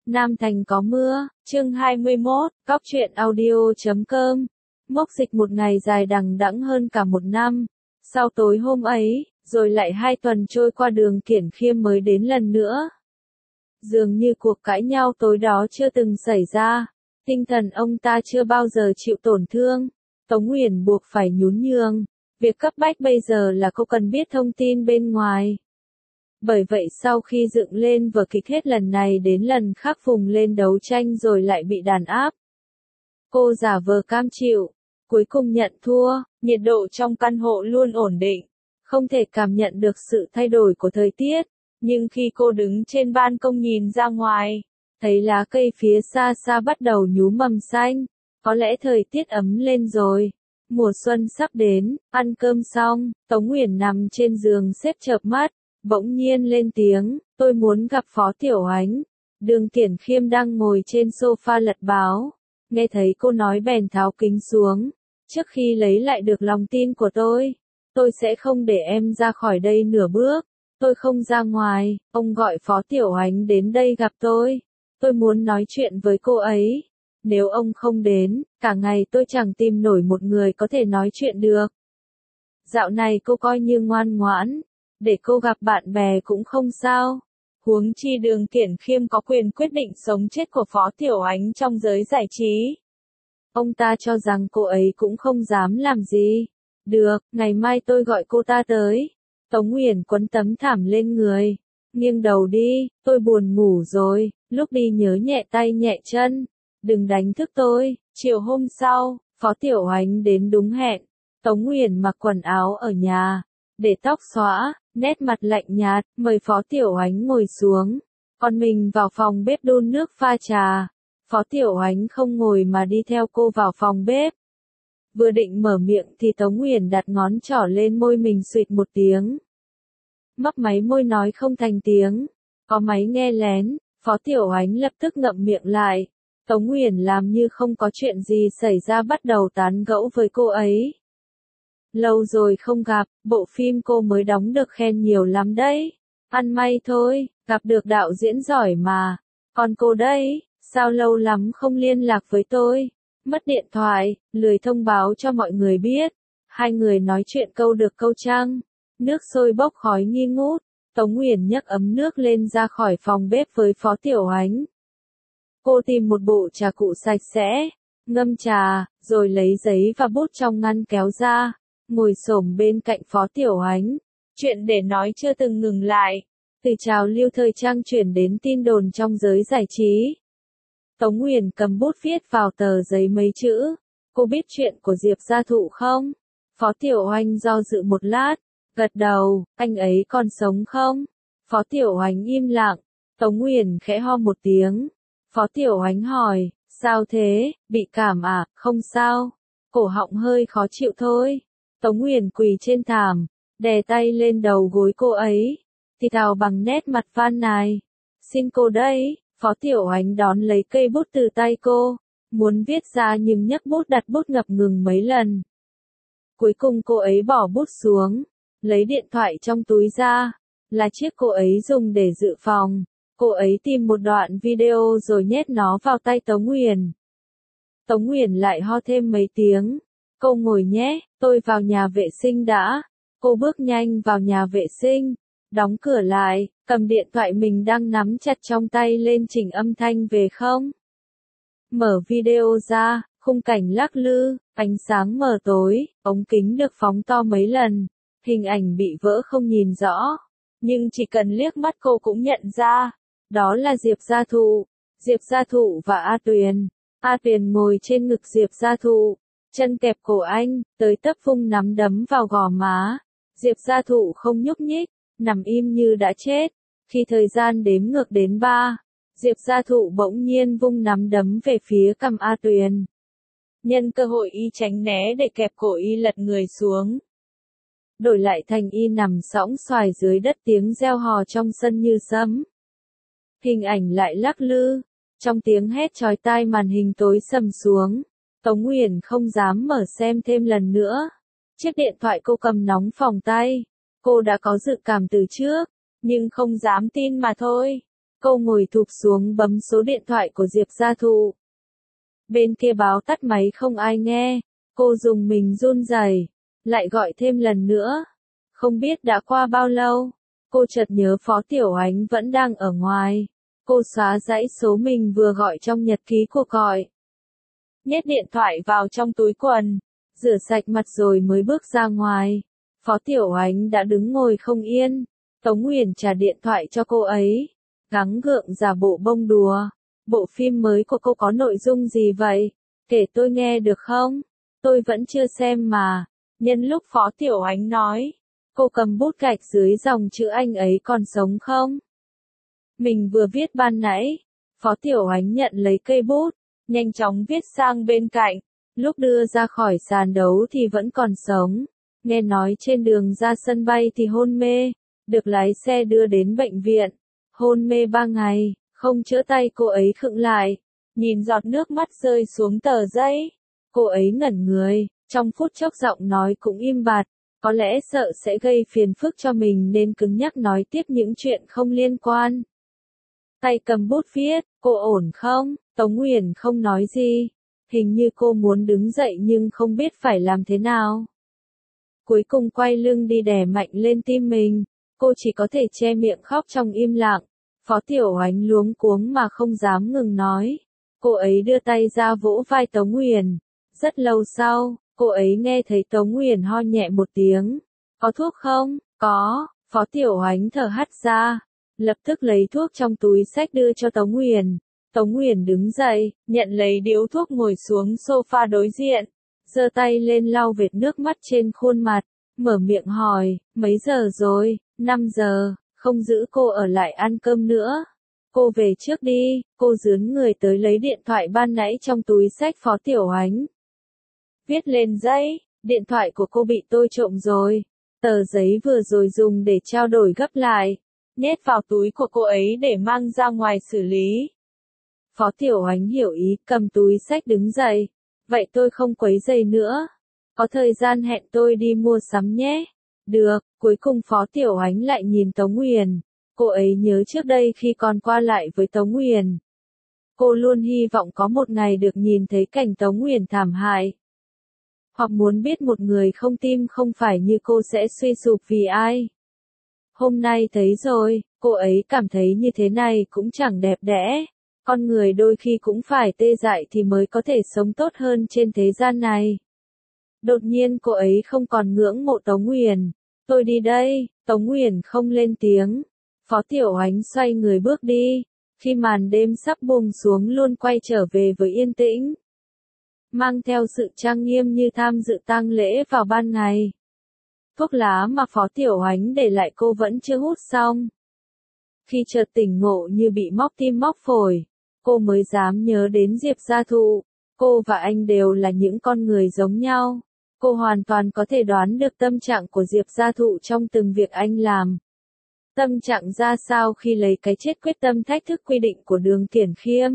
Nam Thành có mưa, chương 21, góc truyện audio.com. Mốc dịch một ngày dài đằng đẵng hơn cả một năm. Sau tối hôm ấy, rồi lại 2 tuần trôi qua Đường Kiển Khiêm mới đến lần nữa. Dường như cuộc cãi nhau tối đó chưa từng xảy ra. Tinh thần ông ta chưa bao giờ chịu tổn thương. Tống Uyển buộc phải nhún nhường. Việc cấp bách bây giờ là cô cần biết thông tin bên ngoài. Bởi vậy sau khi dựng lên vở kịch hết lần này đến lần khác vùng lên đấu tranh rồi lại bị đàn áp. Cô giả vờ cam chịu, cuối cùng nhận thua, nhiệt độ trong căn hộ luôn ổn định, không thể cảm nhận được sự thay đổi của thời tiết, nhưng khi cô đứng trên ban công nhìn ra ngoài, thấy lá cây phía xa xa bắt đầu nhú mầm xanh, có lẽ thời tiết ấm lên rồi. Mùa xuân sắp đến, ăn cơm xong, Tống Uyển nằm trên giường xếp chợp mắt. Bỗng nhiên lên tiếng, tôi muốn gặp Phó Tiểu Ánh. Đường Kiển Khiêm đang ngồi trên sofa lật báo. Nghe thấy cô nói bèn tháo kính xuống. Trước khi lấy lại được lòng tin của tôi sẽ không để em ra khỏi đây nửa bước. Tôi không ra ngoài, ông gọi Phó Tiểu Ánh đến đây gặp tôi. Tôi muốn nói chuyện với cô ấy. Nếu ông không đến, cả ngày tôi chẳng tìm nổi một người có thể nói chuyện được. Dạo này cô coi như ngoan ngoãn. Để cô gặp bạn bè cũng không sao. Huống chi Đường Kiển Khiêm có quyền quyết định sống chết của Phó Tiểu Ánh trong giới giải trí. Ông ta cho rằng cô ấy cũng không dám làm gì. Được, ngày mai tôi gọi cô ta tới. Tống Uyển quấn tấm thảm lên người. Nghiêng đầu đi, tôi buồn ngủ rồi, lúc đi nhớ nhẹ tay nhẹ chân. Đừng đánh thức tôi. Chiều hôm sau, Phó Tiểu Ánh đến đúng hẹn. Tống Uyển mặc quần áo ở nhà. Để tóc xõa, nét mặt lạnh nhạt, mời Phó Tiểu Ánh ngồi xuống. Còn mình vào phòng bếp đun nước pha trà. Phó Tiểu Ánh không ngồi mà đi theo cô vào phòng bếp. Vừa định mở miệng thì Tống Uyển đặt ngón trỏ lên môi mình suýt một tiếng. Mấp máy môi nói không thành tiếng. Có máy nghe lén, Phó Tiểu Ánh lập tức ngậm miệng lại. Tống Uyển làm như không có chuyện gì xảy ra bắt đầu tán gẫu với cô ấy. Lâu rồi không gặp, bộ phim cô mới đóng được khen nhiều lắm đấy. Ăn may thôi, gặp được đạo diễn giỏi mà. Còn cô đấy, sao lâu lắm không liên lạc với tôi? Mất điện thoại, lười thông báo cho mọi người biết. Hai người nói chuyện câu được câu trăng. Nước sôi bốc khói nghi ngút. Tống Uyển nhấc ấm nước lên ra khỏi phòng bếp với Phó Tiểu Ánh. Cô tìm một bộ trà cụ sạch sẽ, ngâm trà, rồi lấy giấy và bút trong ngăn kéo ra. Ngồi xổm bên cạnh Phó Tiểu Ánh. Chuyện để nói chưa từng ngừng lại. Từ trào lưu thời trang chuyển đến tin đồn trong giới giải trí. Tống Uyển cầm bút viết vào tờ giấy mấy chữ. Cô biết chuyện của Diệp Gia Thụ không? Phó Tiểu Ánh do dự một lát. Gật đầu, anh ấy còn sống không? Phó Tiểu Ánh im lặng. Tống Uyển khẽ ho một tiếng. Phó Tiểu Ánh hỏi, sao thế, bị cảm à? Không sao. Cổ họng hơi khó chịu thôi. Tống Uyển quỳ trên thảm, đè tay lên đầu gối cô ấy, thì thào bằng nét mặt van nài. Xin cô đấy. Phó Tiểu Ánh đón lấy cây bút từ tay cô, muốn viết ra nhưng nhấc bút đặt bút ngập ngừng mấy lần. Cuối cùng cô ấy bỏ bút xuống, lấy điện thoại trong túi ra, là chiếc cô ấy dùng để dự phòng. Cô ấy tìm một đoạn video rồi nhét nó vào tay Tống Uyển. Tống Uyển lại ho thêm mấy tiếng. Cô ngồi nhé, tôi vào nhà vệ sinh đã. Cô bước nhanh vào nhà vệ sinh, đóng cửa lại, cầm điện thoại mình đang nắm chặt trong tay lên chỉnh âm thanh về không. Mở video ra, khung cảnh lắc lư, ánh sáng mờ tối, ống kính được phóng to mấy lần, hình ảnh bị vỡ không nhìn rõ. Nhưng chỉ cần liếc mắt cô cũng nhận ra, đó là Diệp Gia Thụ. Diệp Gia Thụ và A Tuyền. A Tuyền ngồi trên ngực Diệp Gia Thụ. Chân kẹp cổ anh, tới tấp vung nắm đấm vào gò má. Diệp Gia Thụ không nhúc nhích, nằm im như đã chết. Khi thời gian đếm ngược đến 3, Diệp Gia Thụ bỗng nhiên vung nắm đấm về phía cằm A Tuyền. Nhân cơ hội y tránh né để kẹp cổ y lật người xuống. Đổi lại thành y nằm sõng xoài dưới đất, tiếng reo hò trong sân như sấm. Hình ảnh lại lắc lư. Trong tiếng hét chói tai màn hình tối sầm xuống. Tống Uyển không dám mở xem thêm lần nữa. Chiếc điện thoại cô cầm nóng phòng tay. Cô đã có dự cảm từ trước, nhưng không dám tin mà thôi. Cô ngồi thụp xuống bấm số điện thoại của Diệp Gia Thụ. Bên kia báo tắt máy không ai nghe, cô dùng mình run rẩy, lại gọi thêm lần nữa. Không biết đã qua bao lâu, cô chợt nhớ Phó Tiểu Ánh vẫn đang ở ngoài. Cô xóa dãy số mình vừa gọi trong nhật ký cuộc gọi. Nhét điện thoại vào trong túi quần, rửa sạch mặt rồi mới bước ra ngoài. Phó Tiểu Ánh đã đứng ngồi không yên. Tống Uyển trả điện thoại cho cô ấy, gắng gượng giả bộ bông đùa. Bộ phim mới của cô có nội dung gì vậy? Kể tôi nghe được không? Tôi vẫn chưa xem mà. Nhân lúc Phó Tiểu Ánh nói, cô cầm bút gạch dưới dòng chữ anh ấy còn sống không? Mình vừa viết ban nãy. Phó Tiểu Ánh nhận lấy cây bút, nhanh chóng viết sang bên cạnh. Lúc đưa ra khỏi sàn đấu thì vẫn còn sống. Nghe nói trên đường ra sân bay thì hôn mê, được lái xe đưa đến bệnh viện. Hôn mê 3 ngày, không chữa tay. Cô ấy khựng lại, nhìn giọt nước mắt rơi xuống tờ giấy. Cô ấy ngẩn người, trong phút chốc giọng nói cũng im bặt. Có lẽ sợ sẽ gây phiền phức cho mình nên cứng nhắc nói tiếp những chuyện không liên quan. Tay cầm bút viết, cô ổn không? Tống Uyển không nói gì. Hình như cô muốn đứng dậy nhưng không biết phải làm thế nào. Cuối cùng quay lưng đi đè mạnh lên tim mình. Cô chỉ có thể che miệng khóc trong im lặng. Phó Tiểu Ánh luống cuống mà không dám ngừng nói. Cô ấy đưa tay ra vỗ vai Tống Uyển. Rất lâu sau, cô ấy nghe thấy Tống Uyển ho nhẹ một tiếng. Có thuốc không? Có. Phó Tiểu Ánh thở hắt ra, lập tức lấy thuốc trong túi xách đưa cho Tống Uyển. Tống Uyển đứng dậy, nhận lấy điếu thuốc ngồi xuống sofa đối diện, giơ tay lên lau vệt nước mắt trên khuôn mặt, mở miệng hỏi, mấy giờ rồi? 5 giờ, không giữ cô ở lại ăn cơm nữa. Cô về trước đi. Cô dướn người tới lấy điện thoại ban nãy trong túi xách Phó Tiểu Ánh. Viết lên giấy, điện thoại của cô bị tôi trộm rồi. Tờ giấy vừa rồi dùng để trao đổi gấp lại, nhét vào túi của cô ấy để mang ra ngoài xử lý. Phó Tiểu Ánh hiểu ý, cầm túi xách đứng dậy. Vậy tôi không quấy rầy nữa. Có thời gian hẹn tôi đi mua sắm nhé. Được. Cuối cùng Phó Tiểu Ánh lại nhìn Tống Uyển. Cô ấy nhớ trước đây khi còn qua lại với Tống Uyển, cô luôn hy vọng có một ngày được nhìn thấy cảnh Tống Uyển thảm hại. Hoặc muốn biết một người không tim không phải như cô sẽ suy sụp vì ai. Hôm nay thấy rồi, cô ấy cảm thấy như thế này cũng chẳng đẹp đẽ. Con người đôi khi cũng phải tê dại thì mới có thể sống tốt hơn trên thế gian này. Đột nhiên cô ấy không còn ngưỡng mộ Tống Uyển. Tôi đi đây. Tống Uyển không lên tiếng. Phó Tiểu Ánh xoay người bước đi. Khi màn đêm sắp buông xuống luôn quay trở về với yên tĩnh. Mang theo sự trang nghiêm như tham dự tang lễ vào ban ngày. Thuốc lá mà Phó Tiểu Ánh để lại cô vẫn chưa hút xong. Khi chợt tỉnh ngộ như bị móc tim móc phổi, cô mới dám nhớ đến Diệp Gia Thụ. Cô và anh đều là những con người giống nhau. Cô hoàn toàn có thể đoán được tâm trạng của Diệp Gia Thụ trong từng việc anh làm. Tâm trạng ra sao khi lấy cái chết quyết tâm thách thức quy định của Đường Kiển Khiêm.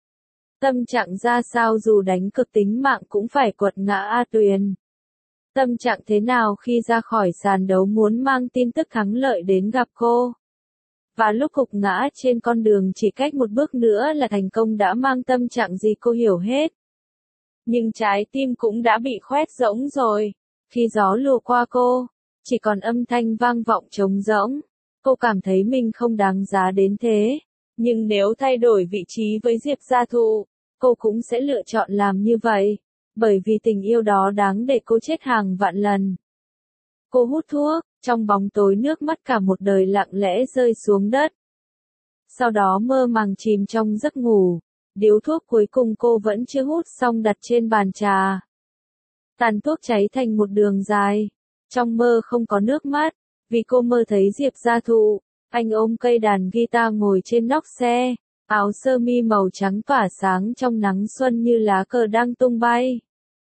Tâm trạng ra sao dù đánh cược tính mạng cũng phải quật ngã A Tuyền. Tâm trạng thế nào khi ra khỏi sàn đấu muốn mang tin tức thắng lợi đến gặp cô. Và lúc gục ngã trên con đường chỉ cách một bước nữa là thành công đã mang tâm trạng gì cô hiểu hết. Nhưng trái tim cũng đã bị khoét rỗng rồi. Khi gió lùa qua cô, chỉ còn âm thanh vang vọng trống rỗng. Cô cảm thấy mình không đáng giá đến thế. Nhưng nếu thay đổi vị trí với Diệp Gia Thụ, cô cũng sẽ lựa chọn làm như vậy. Bởi vì tình yêu đó đáng để cô chết hàng vạn lần. Cô hút thuốc, trong bóng tối nước mắt cả một đời lặng lẽ rơi xuống đất. Sau đó mơ màng chìm trong giấc ngủ. Điếu thuốc cuối cùng cô vẫn chưa hút xong đặt trên bàn trà. Tàn thuốc cháy thành một đường dài. Trong mơ không có nước mắt, vì cô mơ thấy Diệp Gia Thụ. Anh ôm cây đàn guitar ngồi trên nóc xe, áo sơ mi màu trắng tỏa sáng trong nắng xuân như lá cờ đang tung bay.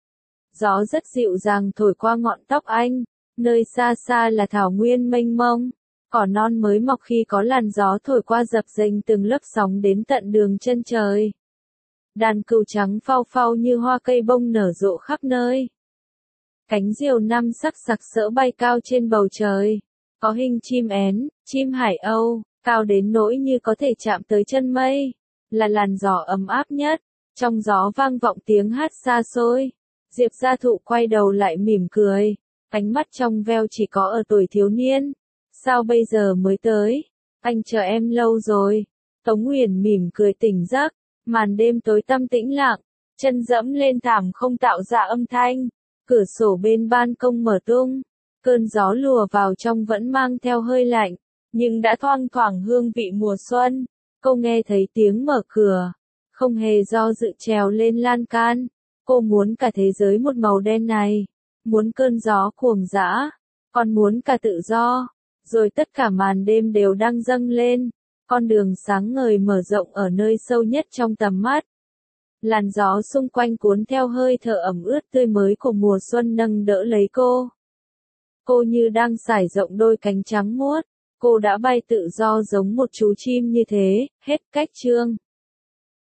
Gió rất dịu dàng thổi qua ngọn tóc anh, nơi xa xa là thảo nguyên mênh mông. Cỏ non mới mọc khi có làn gió thổi qua dập dềnh từng lớp sóng đến tận đường chân trời. Đàn cừu trắng phao phao như hoa cây bông nở rộ khắp nơi. Cánh diều năm sắc sặc sỡ bay cao trên bầu trời. Có hình chim én, chim hải âu, cao đến nỗi như có thể chạm tới chân mây, là làn gió ấm áp nhất, trong gió vang vọng tiếng hát xa xôi. Diệp Gia Thụ quay đầu lại mỉm cười, ánh mắt trong veo chỉ có ở tuổi thiếu niên. Sao bây giờ mới tới? Anh chờ em lâu rồi. Tống Huyền mỉm cười tỉnh giấc, màn đêm tối tăm tĩnh lặng, chân dẫm lên thảm không tạo ra âm thanh, cửa sổ bên ban công mở tung, cơn gió lùa vào trong vẫn mang theo hơi lạnh, nhưng đã thoang thoảng hương vị mùa xuân. Cô nghe thấy tiếng mở cửa, không hề do dự trèo lên lan can. Cô muốn cả thế giới một màu đen này, muốn cơn gió cuồng dã, còn muốn cả tự do. Rồi tất cả màn đêm đều đang dâng lên, con đường sáng ngời mở rộng ở nơi sâu nhất trong tầm mắt. Làn gió xung quanh cuốn theo hơi thở ẩm ướt tươi mới của mùa xuân nâng đỡ lấy cô. Cô như đang trải rộng đôi cánh trắng muốt, cô đã bay tự do giống một chú chim như thế. Hết cách chương.